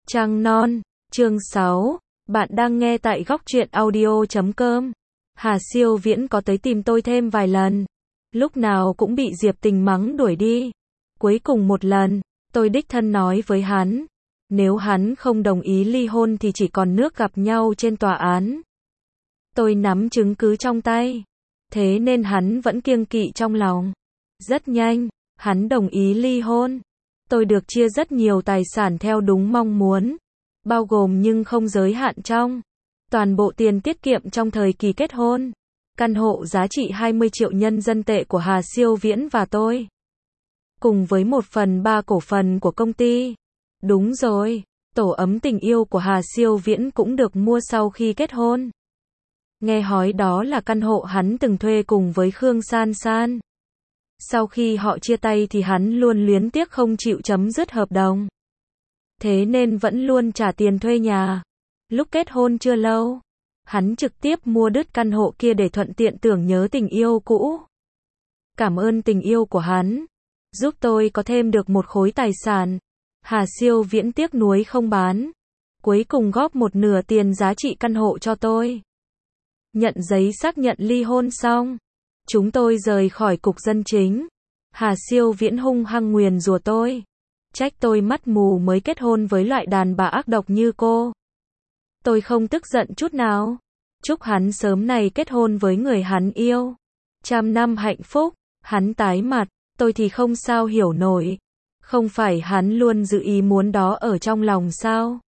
Trăng non, chương 6, bạn đang nghe tại góc truyện audio.com. Hà Siêu Viễn có tới tìm tôi thêm vài lần. Lúc nào cũng bị Diệp Tình mắng đuổi đi. Cuối cùng một lần, tôi đích thân nói với hắn. Nếu hắn không đồng ý ly hôn thì chỉ còn nước gặp nhau trên tòa án. Tôi nắm chứng cứ trong tay. Thế nên hắn vẫn kiêng kỵ trong lòng. Rất nhanh, hắn đồng ý ly hôn. Tôi được chia rất nhiều tài sản theo đúng mong muốn. Bao gồm nhưng không giới hạn trong toàn bộ tiền tiết kiệm trong thời kỳ kết hôn. Căn hộ giá trị 20 triệu nhân dân tệ của Hà Siêu Viễn và tôi. Cùng với 1/3 cổ phần của công ty. Đúng rồi, tổ ấm tình yêu của Hà Siêu Viễn cũng được mua sau khi kết hôn. Nghe nói đó là căn hộ hắn từng thuê cùng với Khương San San. Sau khi họ chia tay thì hắn luôn luyến tiếc không chịu chấm dứt hợp đồng. Thế nên vẫn luôn trả tiền thuê nhà. Lúc kết hôn chưa lâu, hắn trực tiếp mua đứt căn hộ kia để thuận tiện tưởng nhớ tình yêu cũ. Cảm ơn tình yêu của hắn, giúp tôi có thêm được một khối tài sản. Hà Siêu Viễn tiếc nuối không bán. Cuối cùng góp một nửa tiền giá trị căn hộ cho tôi. Nhận giấy xác nhận ly hôn xong, chúng tôi rời khỏi cục dân chính. Hà Siêu Viễn hung hăng nguyền rủa tôi. Trách tôi mắt mù mới kết hôn với loại đàn bà ác độc như cô. Tôi không tức giận chút nào. Chúc hắn sớm này kết hôn với người hắn yêu. 100 năm hạnh phúc. Hắn tái mặt. Tôi thì không sao hiểu nổi. Không phải hắn luôn giữ ý muốn đó ở trong lòng sao?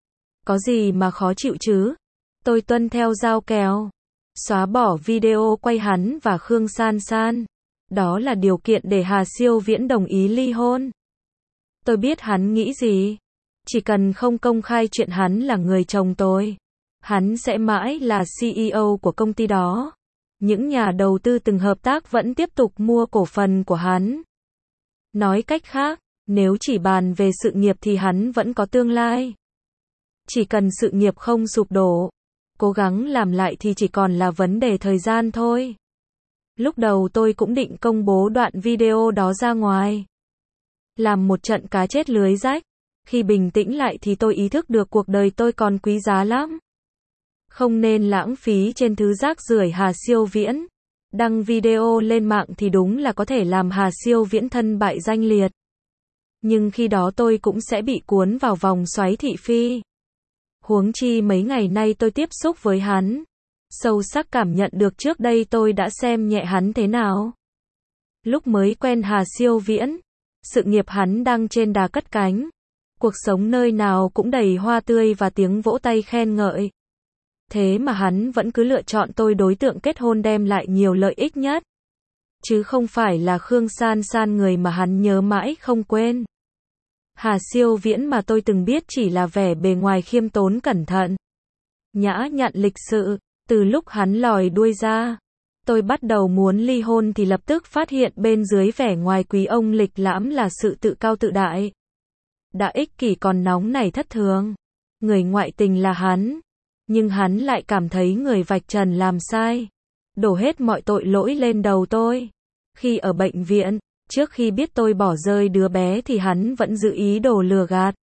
Có gì mà khó chịu chứ? Tôi tuân theo giao kèo. Xóa bỏ video quay hắn và Khương San San. Đó là điều kiện để Hà Siêu Viễn đồng ý ly hôn. Tôi biết hắn nghĩ gì. Chỉ cần không công khai chuyện hắn là người chồng tôi, hắn sẽ mãi là CEO của công ty đó. Những nhà đầu tư từng hợp tác vẫn tiếp tục mua cổ phần của hắn. Nói cách khác, nếu chỉ bàn về sự nghiệp thì hắn vẫn có tương lai. Chỉ cần sự nghiệp không sụp đổ, cố gắng làm lại thì chỉ còn là vấn đề thời gian thôi. Lúc đầu tôi cũng định công bố đoạn video đó ra ngoài. Làm một trận cá chết lưới rách. Khi bình tĩnh lại thì tôi ý thức được cuộc đời tôi còn quý giá lắm. Không nên lãng phí trên thứ rác rưởi Hà Siêu Viễn. Đăng video lên mạng thì đúng là có thể làm Hà Siêu Viễn thân bại danh liệt. Nhưng khi đó tôi cũng sẽ bị cuốn vào vòng xoáy thị phi. Huống chi mấy ngày nay tôi tiếp xúc với hắn. Sâu sắc cảm nhận được trước đây tôi đã xem nhẹ hắn thế nào. Lúc mới quen Hà Siêu Viễn, sự nghiệp hắn đang trên đà cất cánh. Cuộc sống nơi nào cũng đầy hoa tươi và tiếng vỗ tay khen ngợi. Thế mà hắn vẫn cứ lựa chọn tôi đối tượng kết hôn đem lại nhiều lợi ích nhất. Chứ không phải là Khương San San người mà hắn nhớ mãi không quên. Hà Siêu Viễn mà tôi từng biết chỉ là vẻ bề ngoài khiêm tốn cẩn thận, nhã nhặn lịch sự. Từ lúc hắn lòi đuôi ra, tôi bắt đầu muốn ly hôn thì lập tức phát hiện bên dưới vẻ ngoài quý ông lịch lãm là sự tự cao tự đại. Đã ích kỷ còn nóng nảy thất thường. Người ngoại tình là hắn. Nhưng hắn lại cảm thấy người vạch trần làm sai. Đổ hết mọi tội lỗi lên đầu tôi. Khi ở bệnh viện, trước khi biết tôi bỏ rơi đứa bé thì hắn vẫn giữ ý đồ lừa gạt.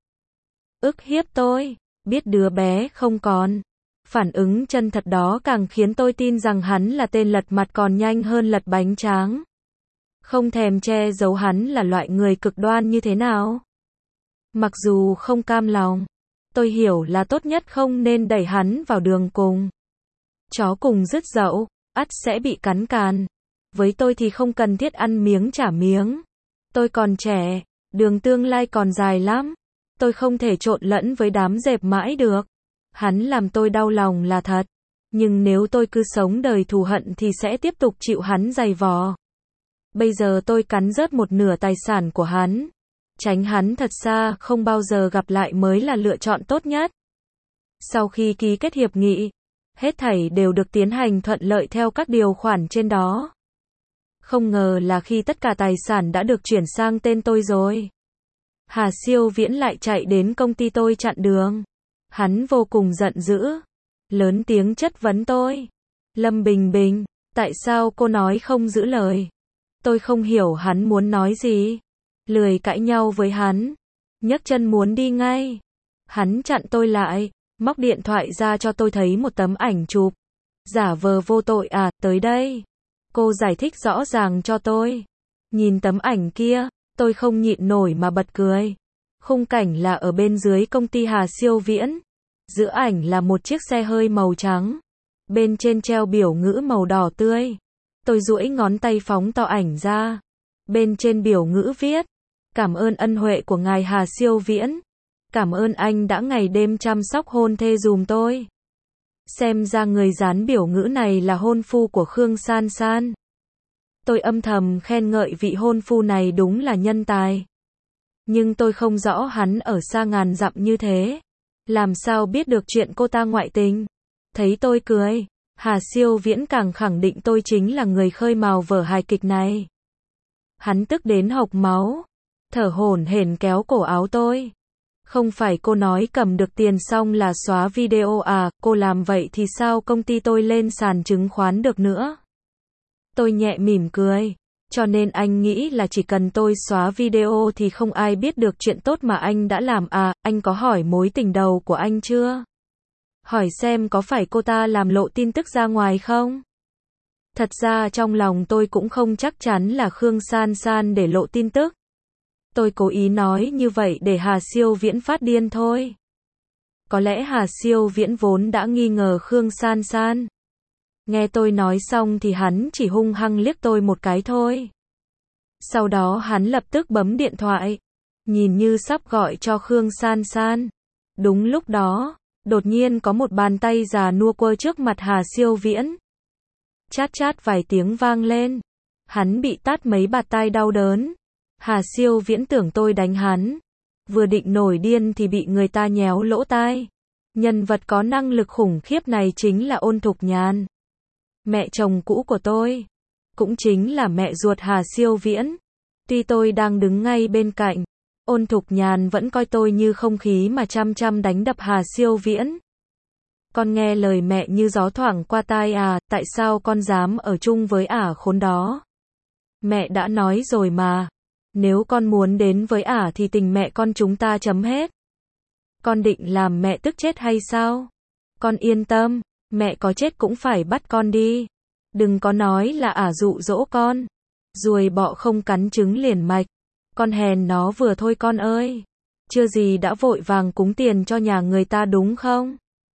Ức hiếp tôi, biết đứa bé không còn. Phản ứng chân thật đó càng khiến tôi tin rằng hắn là tên lật mặt còn nhanh hơn lật bánh tráng. Không thèm che giấu hắn là loại người cực đoan như thế nào. Mặc dù không cam lòng, tôi hiểu là tốt nhất không nên đẩy hắn vào đường cùng. Chó cùng rứt dậu, ắt sẽ bị cắn càn. Với tôi thì không cần thiết ăn miếng trả miếng. Tôi còn trẻ, đường tương lai còn dài lắm. Tôi không thể trộn lẫn với đám dẹp mãi được. Hắn làm tôi đau lòng là thật. Nhưng nếu tôi cứ sống đời thù hận thì sẽ tiếp tục chịu hắn giày vò. Bây giờ tôi cắn rớt một nửa tài sản của hắn. Tránh hắn thật xa, không bao giờ gặp lại mới là lựa chọn tốt nhất. Sau khi ký kết hiệp nghị, hết thảy đều được tiến hành thuận lợi theo các điều khoản trên đó. Không ngờ là khi tất cả tài sản đã được chuyển sang tên tôi rồi, Hà Siêu Viễn lại chạy đến công ty tôi chặn đường. Hắn vô cùng giận dữ, lớn tiếng chất vấn tôi. Lâm Bình Bình, tại sao cô nói không giữ lời? Tôi không hiểu hắn muốn nói gì. Lười cãi nhau với hắn, nhấc chân muốn đi ngay. Hắn chặn tôi lại, móc điện thoại ra cho tôi thấy một tấm ảnh chụp. Giả vờ vô tội à, tới đây. Cô giải thích rõ ràng cho tôi. Nhìn tấm ảnh kia, tôi không nhịn nổi mà bật cười. Khung cảnh là ở bên dưới công ty Hà Siêu Viễn. Giữa ảnh là một chiếc xe hơi màu trắng. Bên trên treo biểu ngữ màu đỏ tươi. Tôi duỗi ngón tay phóng to ảnh ra. Bên trên biểu ngữ viết: cảm ơn ân huệ của ngài Hà Siêu Viễn. Cảm ơn anh đã ngày đêm chăm sóc hôn thê dùm tôi. Xem ra người dán biểu ngữ này là hôn phu của Khương San San. Tôi âm thầm khen ngợi vị hôn phu này đúng là nhân tài. Nhưng tôi không rõ hắn ở xa ngàn dặm như thế. Làm sao biết được chuyện cô ta ngoại tình? Thấy tôi cười, Hà Siêu Viễn càng khẳng định tôi chính là người khơi mào vở hài kịch này. Hắn tức đến hộc máu, thở hổn hển kéo cổ áo tôi. Không phải cô nói cầm được tiền xong là xóa video à, cô làm vậy thì sao công ty tôi lên sàn chứng khoán được nữa? Tôi nhẹ mỉm cười, cho nên anh nghĩ là chỉ cần tôi xóa video thì không ai biết được chuyện tốt mà anh đã làm à, anh có hỏi mối tình đầu của anh chưa? Hỏi xem có phải cô ta làm lộ tin tức ra ngoài không? Thật ra trong lòng tôi cũng không chắc chắn là Khương San San để lộ tin tức. Tôi cố ý nói như vậy để Hà Siêu Viễn phát điên thôi. Có lẽ Hà Siêu Viễn vốn đã nghi ngờ Khương San San. Nghe tôi nói xong thì hắn chỉ hung hăng liếc tôi một cái thôi. Sau đó hắn lập tức bấm điện thoại, nhìn như sắp gọi cho Khương San San. Đúng lúc đó, đột nhiên có một bàn tay già nua quơ trước mặt Hà Siêu Viễn. Chát chát vài tiếng vang lên. Hắn bị tát mấy bạt tai đau đớn. Hà Siêu Viễn tưởng tôi đánh hắn. Vừa định nổi điên thì bị người ta nhéo lỗ tai. Nhân vật có năng lực khủng khiếp này chính là Ôn Thục Nhàn. Mẹ chồng cũ của tôi. Cũng chính là mẹ ruột Hà Siêu Viễn. Tuy tôi đang đứng ngay bên cạnh, Ôn Thục Nhàn vẫn coi tôi như không khí mà chăm chăm đánh đập Hà Siêu Viễn. Con nghe lời mẹ như gió thoảng qua tai à, tại sao con dám ở chung với ả khốn đó? Mẹ đã nói rồi mà. Nếu con muốn đến với ả thì tình mẹ con chúng ta chấm hết. Con định làm mẹ tức chết hay sao? Con yên tâm, mẹ có chết cũng phải bắt con đi. Đừng có nói là ả dụ dỗ con. Ruồi bọ không cắn trứng liền mạch. Con hèn nó vừa thôi con ơi. Chưa gì đã vội vàng cúng tiền cho nhà người ta đúng không?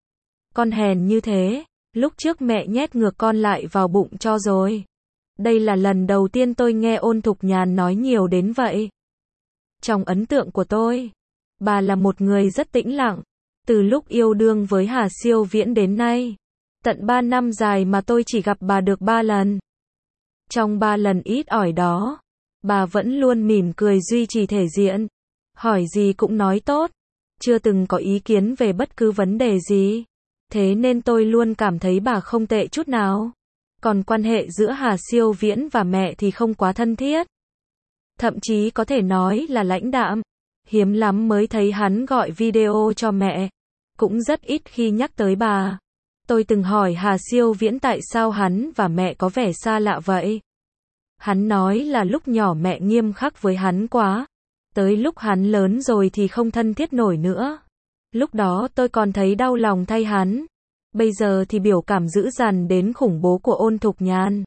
Con hèn như thế, lúc trước mẹ nhét ngược con lại vào bụng cho rồi. Đây là lần đầu tiên tôi nghe Ôn Thục Nhàn nói nhiều đến vậy. Trong ấn tượng của tôi, bà là một người rất tĩnh lặng. Từ lúc yêu đương với Hà Siêu Viễn đến nay, tận 3 năm dài mà tôi chỉ gặp bà được 3 lần. Trong 3 lần ít ỏi đó, bà vẫn luôn mỉm cười duy trì thể diện. Hỏi gì cũng nói tốt. Chưa từng có ý kiến về bất cứ vấn đề gì. Thế nên tôi luôn cảm thấy bà không tệ chút nào. Còn quan hệ giữa Hà Siêu Viễn và mẹ thì không quá thân thiết. Thậm chí có thể nói là lãnh đạm. Hiếm lắm mới thấy hắn gọi video cho mẹ. Cũng rất ít khi nhắc tới bà. Tôi từng hỏi Hà Siêu Viễn tại sao hắn và mẹ có vẻ xa lạ vậy. Hắn nói là lúc nhỏ mẹ nghiêm khắc với hắn quá. Tới lúc hắn lớn rồi thì không thân thiết nổi nữa. Lúc đó tôi còn thấy đau lòng thay hắn. Bây giờ thì biểu cảm dữ dằn đến khủng bố của Ôn Thục Nhàn.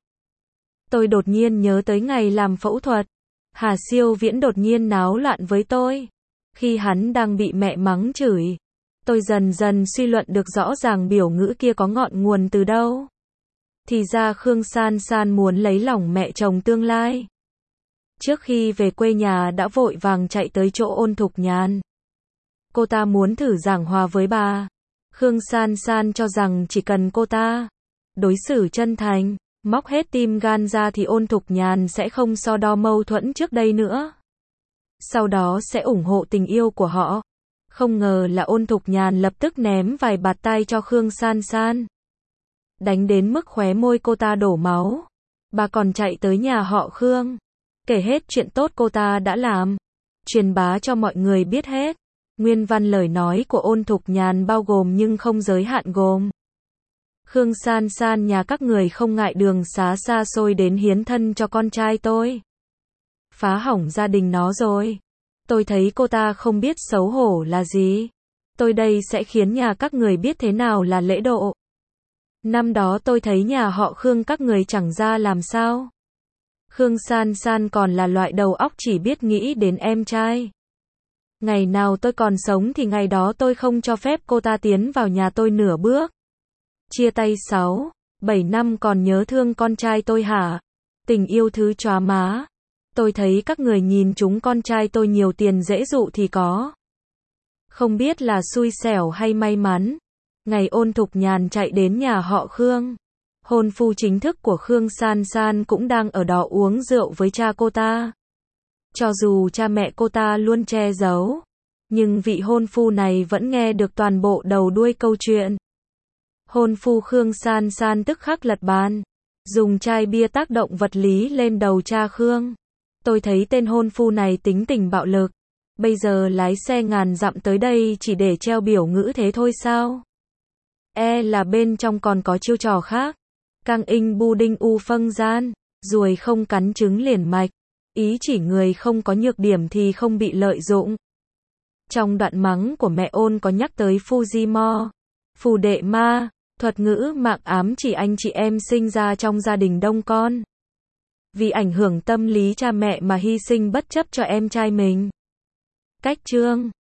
Tôi đột nhiên nhớ tới ngày làm phẫu thuật. Hà Siêu Viễn đột nhiên náo loạn với tôi. Khi hắn đang bị mẹ mắng chửi, tôi dần dần suy luận được rõ ràng biểu ngữ kia có ngọn nguồn từ đâu. Thì ra Khương San San muốn lấy lòng mẹ chồng tương lai. Trước khi về quê nhà đã vội vàng chạy tới chỗ Ôn Thục Nhàn. Cô ta muốn thử giảng hòa với bà. Khương San San cho rằng chỉ cần cô ta đối xử chân thành, móc hết tim gan ra thì Ôn Thục Nhàn sẽ không so đo mâu thuẫn trước đây nữa. Sau đó sẽ ủng hộ tình yêu của họ. Không ngờ là Ôn Thục Nhàn lập tức ném vài bạt tai cho Khương San San. Đánh đến mức khóe môi cô ta đổ máu. Bà còn chạy tới nhà họ Khương, kể hết chuyện tốt cô ta đã làm, truyền bá cho mọi người biết hết. Nguyên văn lời nói của Ôn Thục Nhàn bao gồm nhưng không giới hạn gồm: Khương San San nhà các người không ngại đường xá xa xôi đến hiến thân cho con trai tôi. Phá hỏng gia đình nó rồi. Tôi thấy cô ta không biết xấu hổ là gì. Tôi đây sẽ khiến nhà các người biết thế nào là lễ độ. Năm đó tôi thấy nhà họ Khương các người chẳng ra làm sao. Khương San San còn là loại đầu óc chỉ biết nghĩ đến em trai. Ngày nào tôi còn sống thì ngày đó tôi không cho phép cô ta tiến vào nhà tôi nửa bước. Chia tay 6, 7 năm còn nhớ thương con trai tôi hả? Tình yêu thứ chóa má. Tôi thấy các người nhìn chúng con trai tôi nhiều tiền dễ dụ thì có. Không biết là xui xẻo hay may mắn. Ngày Ôn Thục Nhàn chạy đến nhà họ Khương. Hôn phu chính thức của Khương San San cũng đang ở đó uống rượu với cha cô ta. Cho dù cha mẹ cô ta luôn che giấu, nhưng vị hôn phu này vẫn nghe được toàn bộ đầu đuôi câu chuyện. Hôn phu Khương San San tức khắc lật bàn, dùng chai bia tác động vật lý lên đầu cha Khương. Tôi thấy tên hôn phu này tính tình bạo lực. Bây giờ lái xe ngàn dặm tới đây chỉ để treo biểu ngữ thế thôi sao? Là bên trong còn có chiêu trò khác. Căng in bu đinh u phâng gian, ruồi không cắn trứng liền mạch. Ý chỉ người không có nhược điểm thì không bị lợi dụng. Trong đoạn mắng của mẹ Ôn có nhắc tới Fujimori, phù đệ ma, thuật ngữ mạng ám chỉ anh chị em sinh ra trong gia đình đông con. Vì ảnh hưởng tâm lý cha mẹ mà hy sinh bất chấp cho em trai mình. Cách chương